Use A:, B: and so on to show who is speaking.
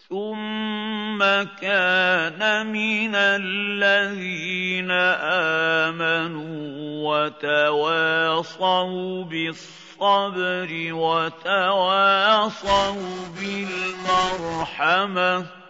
A: ثُمَّ كَانَ مِنَ الَّذِينَ آمَنُوا وَتَوَاصَوْا بِالصَّبْرِ وَتَوَاصَوْا بِالْمَرْحَمَةِ